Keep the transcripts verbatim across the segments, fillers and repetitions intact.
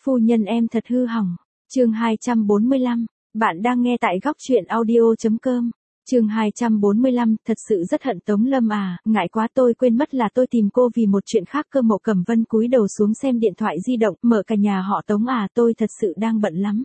Phu nhân em thật hư hỏng. Chương hai trăm bốn mươi lăm, bạn đang nghe tại góc truyện audio chấm com. Chương hai trăm bốn mươi lăm, thật sự rất hận Tống Lâm à, ngại quá tôi quên mất là tôi tìm cô vì một chuyện khác cơ. Mộ Cẩm Vân cúi đầu xuống xem điện thoại di động, mở cả nhà họ Tống à, tôi thật sự đang bận lắm.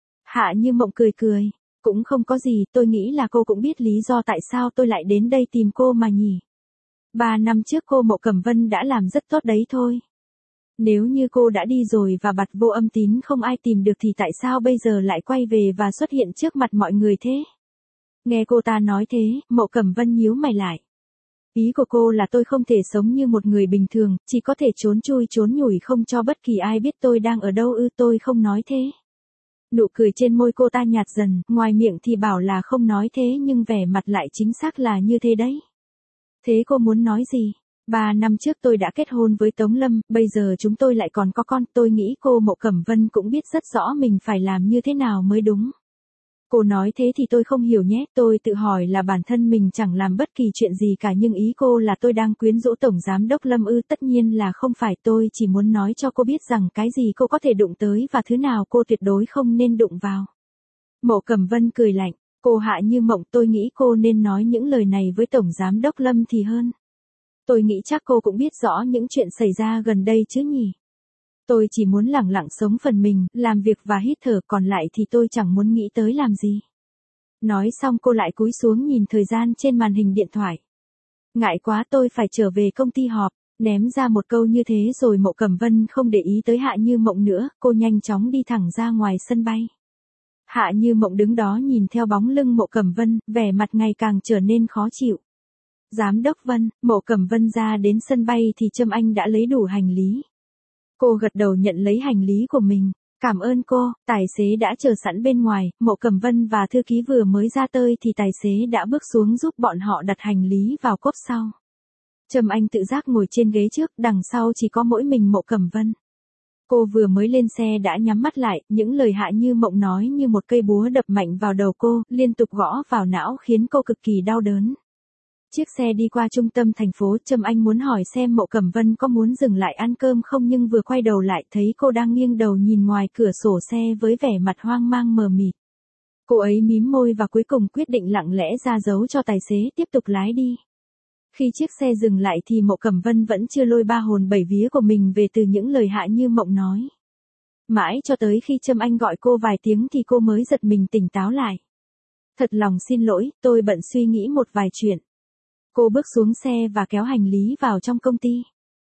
Hạ Như Mộng cười cười, cũng không có gì, tôi nghĩ là cô cũng biết lý do tại sao tôi lại đến đây tìm cô mà nhỉ. Ba năm trước cô Mộ Cẩm Vân đã làm rất tốt đấy thôi. Nếu như cô đã đi rồi và bặt vô âm tín không ai tìm được thì tại sao bây giờ lại quay về và xuất hiện trước mặt mọi người thế? Nghe cô ta nói thế, Mộ Cẩm Vân nhíu mày lại. Ý của cô là tôi không thể sống như một người bình thường, chỉ có thể trốn chui trốn nhủi không cho bất kỳ ai biết tôi đang ở đâu ư? Tôi không nói thế. Nụ cười trên môi cô ta nhạt dần, ngoài miệng thì bảo là không nói thế nhưng vẻ mặt lại chính xác là như thế đấy. Thế cô muốn nói gì? Ba năm trước tôi đã kết hôn với Tống Lâm, bây giờ chúng tôi lại còn có con, tôi nghĩ cô Mộ Cẩm Vân cũng biết rất rõ mình phải làm như thế nào mới đúng. Cô nói thế thì tôi không hiểu nhé, tôi tự hỏi là bản thân mình chẳng làm bất kỳ chuyện gì cả nhưng ý cô là tôi đang quyến rũ Tổng Giám Đốc Lâm ư? Tất nhiên là không phải, tôi chỉ muốn nói cho cô biết rằng cái gì cô có thể đụng tới và thứ nào cô tuyệt đối không nên đụng vào. Mộ Cẩm Vân cười lạnh, cô Hạ Như Mộng, tôi nghĩ cô nên nói những lời này với Tổng Giám Đốc Lâm thì hơn. Tôi nghĩ chắc cô cũng biết rõ những chuyện xảy ra gần đây chứ nhỉ. Tôi chỉ muốn lẳng lặng sống phần mình, làm việc và hít thở, còn lại thì tôi chẳng muốn nghĩ tới làm gì. Nói xong cô lại cúi xuống nhìn thời gian trên màn hình điện thoại. Ngại quá, tôi phải trở về công ty họp. Ném ra một câu như thế rồi Mộ Cẩm Vân không để ý tới Hạ Như Mộng nữa, cô nhanh chóng đi thẳng ra ngoài sân bay. Hạ Như Mộng đứng đó nhìn theo bóng lưng Mộ Cẩm Vân, vẻ mặt ngày càng trở nên khó chịu. Giám đốc Vân, Mộ Cẩm Vân ra đến sân bay thì Trâm Anh đã lấy đủ hành lý. Cô gật đầu nhận lấy hành lý của mình. Cảm ơn cô, tài xế đã chờ sẵn bên ngoài, Mộ Cẩm Vân và thư ký vừa mới ra tới thì tài xế đã bước xuống giúp bọn họ đặt hành lý vào cốp sau. Trâm Anh tự giác ngồi trên ghế trước, đằng sau chỉ có mỗi mình Mộ Cẩm Vân. Cô vừa mới lên xe đã nhắm mắt lại, những lời Hạ Như Mộng nói như một cây búa đập mạnh vào đầu cô, liên tục gõ vào não khiến cô cực kỳ đau đớn. Chiếc xe đi qua trung tâm thành phố, Trâm Anh muốn hỏi xem Mộ Cẩm Vân có muốn dừng lại ăn cơm không nhưng vừa quay đầu lại thấy cô đang nghiêng đầu nhìn ngoài cửa sổ xe với vẻ mặt hoang mang mờ mịt. Cô ấy mím môi và cuối cùng quyết định lặng lẽ ra dấu cho tài xế tiếp tục lái đi. Khi chiếc xe dừng lại thì Mộ Cẩm Vân vẫn chưa lôi ba hồn bảy vía của mình về từ những lời Hạ Như Mộng nói. Mãi cho tới khi Trâm Anh gọi cô vài tiếng thì cô mới giật mình tỉnh táo lại. Thật lòng xin lỗi, tôi bận suy nghĩ một vài chuyện. Cô bước xuống xe và kéo hành lý vào trong công ty.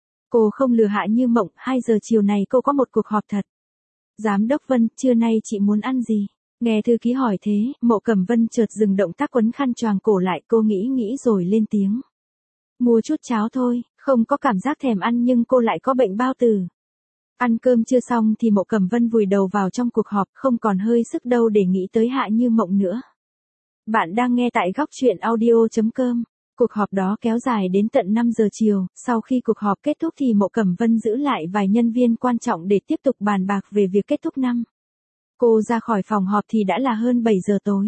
Cô không lừa Hạ Như Mộng, hai giờ chiều này cô có một cuộc họp thật. Giám đốc Vân, trưa nay chị muốn ăn gì? Nghe thư ký hỏi thế, Mộ Cẩm Vân chợt dừng động tác quấn khăn choàng cổ lại, cô nghĩ nghĩ rồi lên tiếng. Mua chút cháo thôi, không có cảm giác thèm ăn nhưng cô lại có bệnh bao tử. Ăn cơm chưa xong thì Mộ Cẩm Vân vùi đầu vào trong cuộc họp, không còn hơi sức đâu để nghĩ tới Hạ Như Mộng nữa. Bạn đang nghe tại góc truyện audio chấm com. Cuộc họp đó kéo dài đến tận năm giờ chiều, sau khi cuộc họp kết thúc thì Mộ Cẩm Vân giữ lại vài nhân viên quan trọng để tiếp tục bàn bạc về việc kết thúc năm. Cô ra khỏi phòng họp thì đã là hơn bảy giờ tối.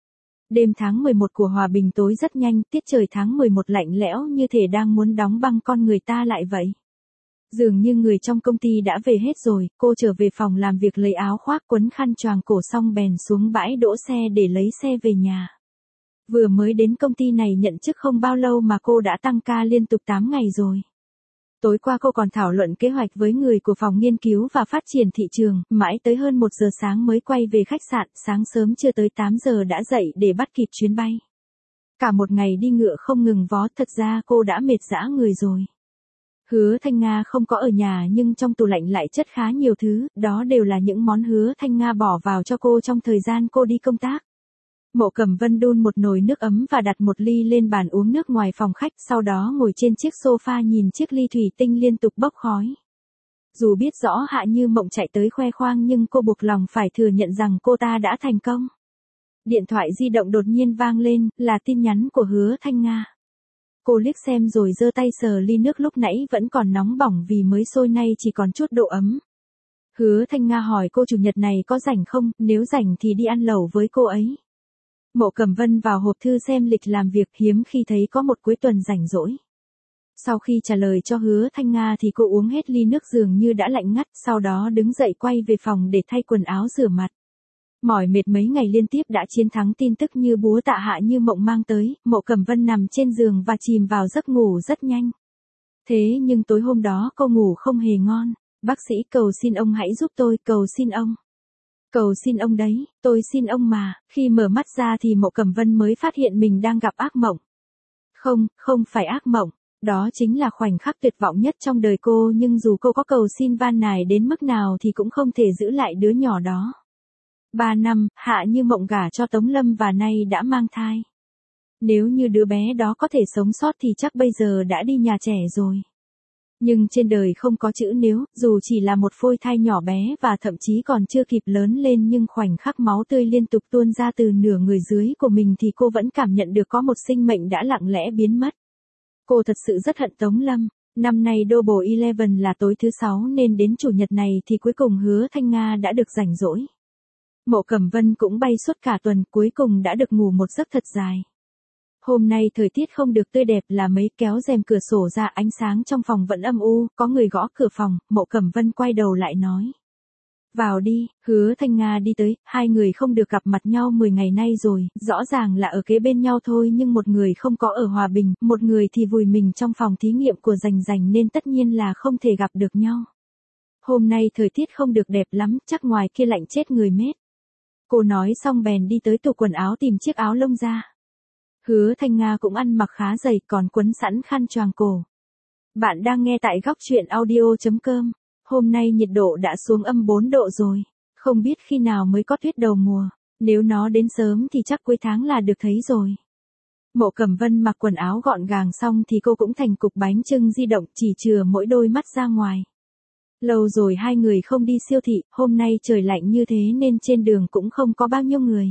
Đêm tháng mười một của Hòa Bình tối rất nhanh, tiết trời tháng mười một lạnh lẽo như thể đang muốn đóng băng con người ta lại vậy. Dường như người trong công ty đã về hết rồi, cô trở về phòng làm việc lấy áo khoác quấn khăn choàng cổ xong bèn xuống bãi đỗ xe để lấy xe về nhà. Vừa mới đến công ty này nhận chức không bao lâu mà cô đã tăng ca liên tục tám ngày rồi. Tối qua cô còn thảo luận kế hoạch với người của phòng nghiên cứu và phát triển thị trường, mãi tới hơn một giờ sáng mới quay về khách sạn, sáng sớm chưa tới tám giờ đã dậy để bắt kịp chuyến bay. Cả một ngày đi ngựa không ngừng vó, thật ra cô đã mệt rã người rồi. Hứa Thanh Nga không có ở nhà nhưng trong tủ lạnh lại chất khá nhiều thứ, đó đều là những món Hứa Thanh Nga bỏ vào cho cô trong thời gian cô đi công tác. Mộ Cẩm Vân đun một nồi nước ấm và đặt một ly lên bàn uống nước ngoài phòng khách, sau đó ngồi trên chiếc sofa nhìn chiếc ly thủy tinh liên tục bốc khói. Dù biết rõ Hạ Như Mộng chạy tới khoe khoang nhưng cô buộc lòng phải thừa nhận rằng cô ta đã thành công. Điện thoại di động đột nhiên vang lên, là tin nhắn của Hứa Thanh Nga. Cô liếc xem rồi giơ tay sờ ly nước lúc nãy vẫn còn nóng bỏng vì mới sôi nay chỉ còn chút độ ấm. Hứa Thanh Nga hỏi cô chủ nhật này có rảnh không, nếu rảnh thì đi ăn lẩu với cô ấy. Mộ Cẩm Vân vào hộp thư xem lịch làm việc, hiếm khi thấy có một cuối tuần rảnh rỗi. Sau khi trả lời cho Hứa Thanh Nga thì cô uống hết ly nước dường như đã lạnh ngắt, sau đó đứng dậy quay về phòng để thay quần áo rửa mặt. Mỏi mệt mấy ngày liên tiếp đã chiến thắng tin tức như búa tạ hạ như mộng mang tới, Mộ Cẩm Vân nằm trên giường và chìm vào giấc ngủ rất nhanh. Thế nhưng tối hôm đó cô ngủ không hề ngon. Bác sĩ cầu xin ông hãy giúp tôi, cầu xin ông. Cầu xin ông đấy, tôi xin ông mà. Khi mở mắt ra thì Mộ Cẩm Vân mới phát hiện mình đang gặp ác mộng. Không, không phải ác mộng. Đó chính là khoảnh khắc tuyệt vọng nhất trong đời cô, nhưng dù cô có cầu xin van nài đến mức nào thì cũng không thể giữ lại đứa nhỏ đó. Ba năm, Hạ Như Mộng gả cho Tống Lâm và nay đã mang thai. Nếu như đứa bé đó có thể sống sót thì chắc bây giờ đã đi nhà trẻ rồi. Nhưng trên đời không có chữ nếu, dù chỉ là một phôi thai nhỏ bé và thậm chí còn chưa kịp lớn lên, nhưng khoảnh khắc máu tươi liên tục tuôn ra từ nửa người dưới của mình thì cô vẫn cảm nhận được có một sinh mệnh đã lặng lẽ biến mất. Cô thật sự rất hận Tống Lâm. Năm nay Double Eleven là tối thứ sáu nên đến chủ nhật này thì cuối cùng Hứa Thanh Nga đã được rảnh rỗi. Mộ Cẩm Vân cũng bay suốt cả tuần, cuối cùng đã được ngủ một giấc thật dài. Hôm nay thời tiết không được tươi đẹp là mấy, kéo rèm cửa sổ ra, ánh sáng trong phòng vẫn âm u, có người gõ cửa phòng, Mộ Cẩm Vân quay đầu lại nói. Vào đi. Hứa Thanh Nga đi tới, hai người không được gặp mặt nhau mười ngày nay rồi, rõ ràng là ở kế bên nhau thôi nhưng một người không có ở Hòa Bình, một người thì vùi mình trong phòng thí nghiệm của Dành Dành nên tất nhiên là không thể gặp được nhau. Hôm nay thời tiết không được đẹp lắm, chắc ngoài kia lạnh chết người mết. Cô nói xong bèn đi tới tủ quần áo tìm chiếc áo lông ra. Hứa Thanh Nga cũng ăn mặc khá dày, còn quấn sẵn khăn choàng cổ. Bạn đang nghe tại góc truyện audio chấm com. Hôm nay nhiệt độ đã xuống âm bốn độ rồi. Không biết khi nào mới có tuyết đầu mùa. Nếu nó đến sớm thì chắc cuối tháng là được thấy rồi. Mộ Cẩm Vân mặc quần áo gọn gàng xong thì cô cũng thành cục bánh chưng di động, chỉ chừa mỗi đôi mắt ra ngoài. Lâu rồi hai người không đi siêu thị, hôm nay trời lạnh như thế nên trên đường cũng không có bao nhiêu người.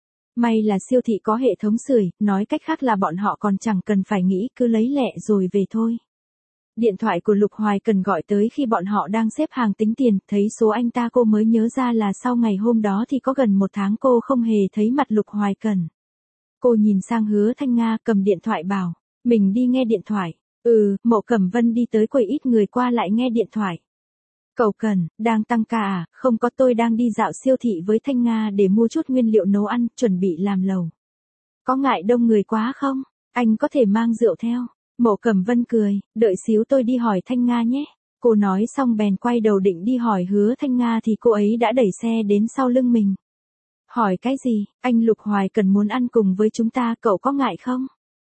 May là siêu thị có hệ thống sưởi, nói cách khác là bọn họ còn chẳng cần phải nghĩ, cứ lấy lẹ rồi về thôi. Điện thoại của Lục Hoài Cần gọi tới khi bọn họ đang xếp hàng tính tiền, thấy số anh ta cô mới nhớ ra là sau ngày hôm đó thì có gần một tháng cô không hề thấy mặt Lục Hoài Cần. Cô nhìn sang Hứa Thanh Nga cầm điện thoại bảo, mình đi nghe điện thoại. Ừ, Mộ Cẩm Vân đi tới quầy, ít người qua lại nghe điện thoại. Cậu Cần, đang tăng ca à? Không có, tôi đang đi dạo siêu thị với Thanh Nga để mua chút nguyên liệu nấu ăn, chuẩn bị làm lẩu. Có ngại đông người quá không? Anh có thể mang rượu theo. Mộ Cẩm Vân cười, đợi xíu tôi đi hỏi Thanh Nga nhé. Cô nói xong bèn quay đầu định đi hỏi Hứa Thanh Nga thì cô ấy đã đẩy xe đến sau lưng mình. Hỏi cái gì? Anh Lục Hoài Cần muốn ăn cùng với chúng ta, cậu có ngại không?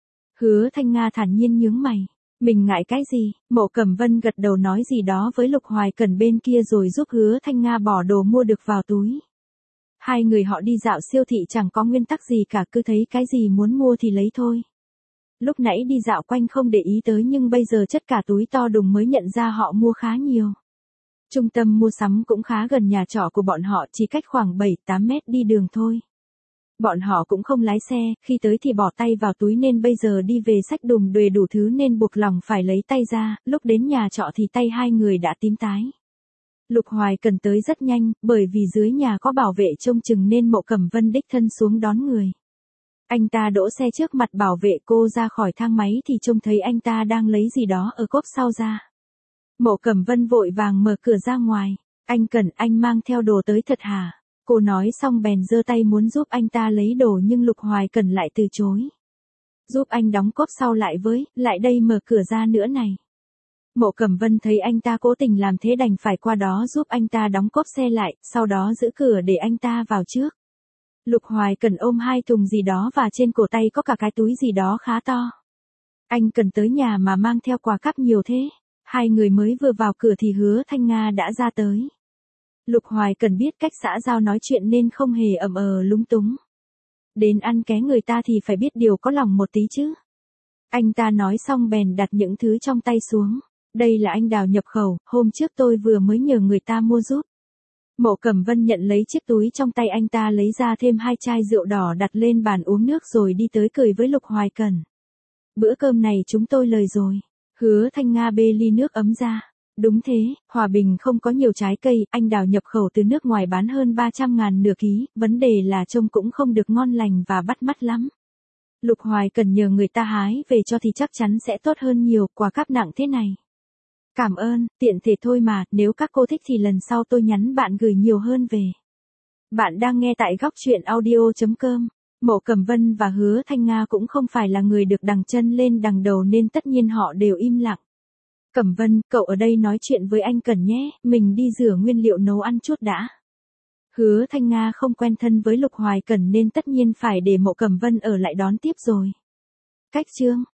Hứa Thanh Nga thản nhiên nhướng mày. Mình ngại cái gì? Mộ Cẩm Vân gật đầu nói gì đó với Lục Hoài Cần bên kia rồi giúp Hứa Thanh Nga bỏ đồ mua được vào túi. Hai người họ đi dạo siêu thị chẳng có nguyên tắc gì cả, cứ thấy cái gì muốn mua thì lấy thôi. Lúc nãy đi dạo quanh không để ý tới nhưng bây giờ chất cả túi to đùng mới nhận ra họ mua khá nhiều. Trung tâm mua sắm cũng khá gần nhà trọ của bọn họ, chỉ cách khoảng bảy tám mét đi đường thôi. Bọn họ cũng không lái xe, khi tới thì bỏ tay vào túi nên bây giờ đi về xách đùm đuề đủ thứ nên buộc lòng phải lấy tay ra, lúc đến nhà trọ thì tay hai người đã tím tái. Lục Hoài Cần tới rất nhanh, bởi vì dưới nhà có bảo vệ trông chừng nên Mộ Cẩm Vân đích thân xuống đón người. Anh ta đỗ xe trước mặt bảo vệ cô ra khỏi thang máy thì trông thấy anh ta đang lấy gì đó ở cốp sau ra. Mộ Cẩm Vân vội vàng mở cửa ra ngoài. Anh Cần, anh mang theo đồ tới thật hả? Cô nói xong bèn giơ tay muốn giúp anh ta lấy đồ nhưng Lục Hoài Cần lại từ chối. Giúp anh đóng cốp sau lại với, lại đây mở cửa ra nữa này. Mộ Cẩm Vân thấy anh ta cố tình làm thế đành phải qua đó giúp anh ta đóng cốp xe lại, sau đó giữ cửa để anh ta vào trước. Lục Hoài Cần ôm hai thùng gì đó và trên cổ tay có cả cái túi gì đó khá to. Anh Cần tới nhà mà mang theo quà cáp nhiều thế. Hai người mới vừa vào cửa thì Hứa Thanh Nga đã ra tới. Lục Hoài Cần biết cách xã giao nói chuyện nên không hề ậm ờ lúng túng. Đến ăn ké người ta thì phải biết điều có lòng một tí chứ. Anh ta nói xong bèn đặt những thứ trong tay xuống. Đây là anh Đào nhập khẩu, hôm trước tôi vừa mới nhờ người ta mua giúp. Mộ Cẩm Vân nhận lấy chiếc túi trong tay anh ta, lấy ra thêm hai chai rượu đỏ đặt lên bàn uống nước rồi đi tới cười với Lục Hoài Cần. Bữa cơm này chúng tôi lời rồi. Hứa Thanh Nga bê ly nước ấm ra. Đúng thế, Hòa Bình không có nhiều trái cây, anh Đào nhập khẩu từ nước ngoài bán hơn ba trăm ngàn nửa ký, vấn đề là trông cũng không được ngon lành và bắt mắt lắm. Lục Hoài Cần nhờ người ta hái về cho thì chắc chắn sẽ tốt hơn nhiều, quà cáp nặng thế này. Cảm ơn, tiện thể thôi mà, nếu các cô thích thì lần sau tôi nhắn bạn gửi nhiều hơn về. Bạn đang nghe tại góc chuyện audio chấm com. Mộ Cẩm Vân và Hứa Thanh Nga cũng không phải là người được đằng chân lên đằng đầu nên tất nhiên họ đều im lặng. Cẩm Vân, cậu ở đây nói chuyện với anh Cần nhé, mình đi rửa nguyên liệu nấu ăn chút đã. Hứa Thanh Nga không quen thân với Lục Hoài Cần nên tất nhiên phải để Mộ Cẩm Vân ở lại đón tiếp rồi. Cách chương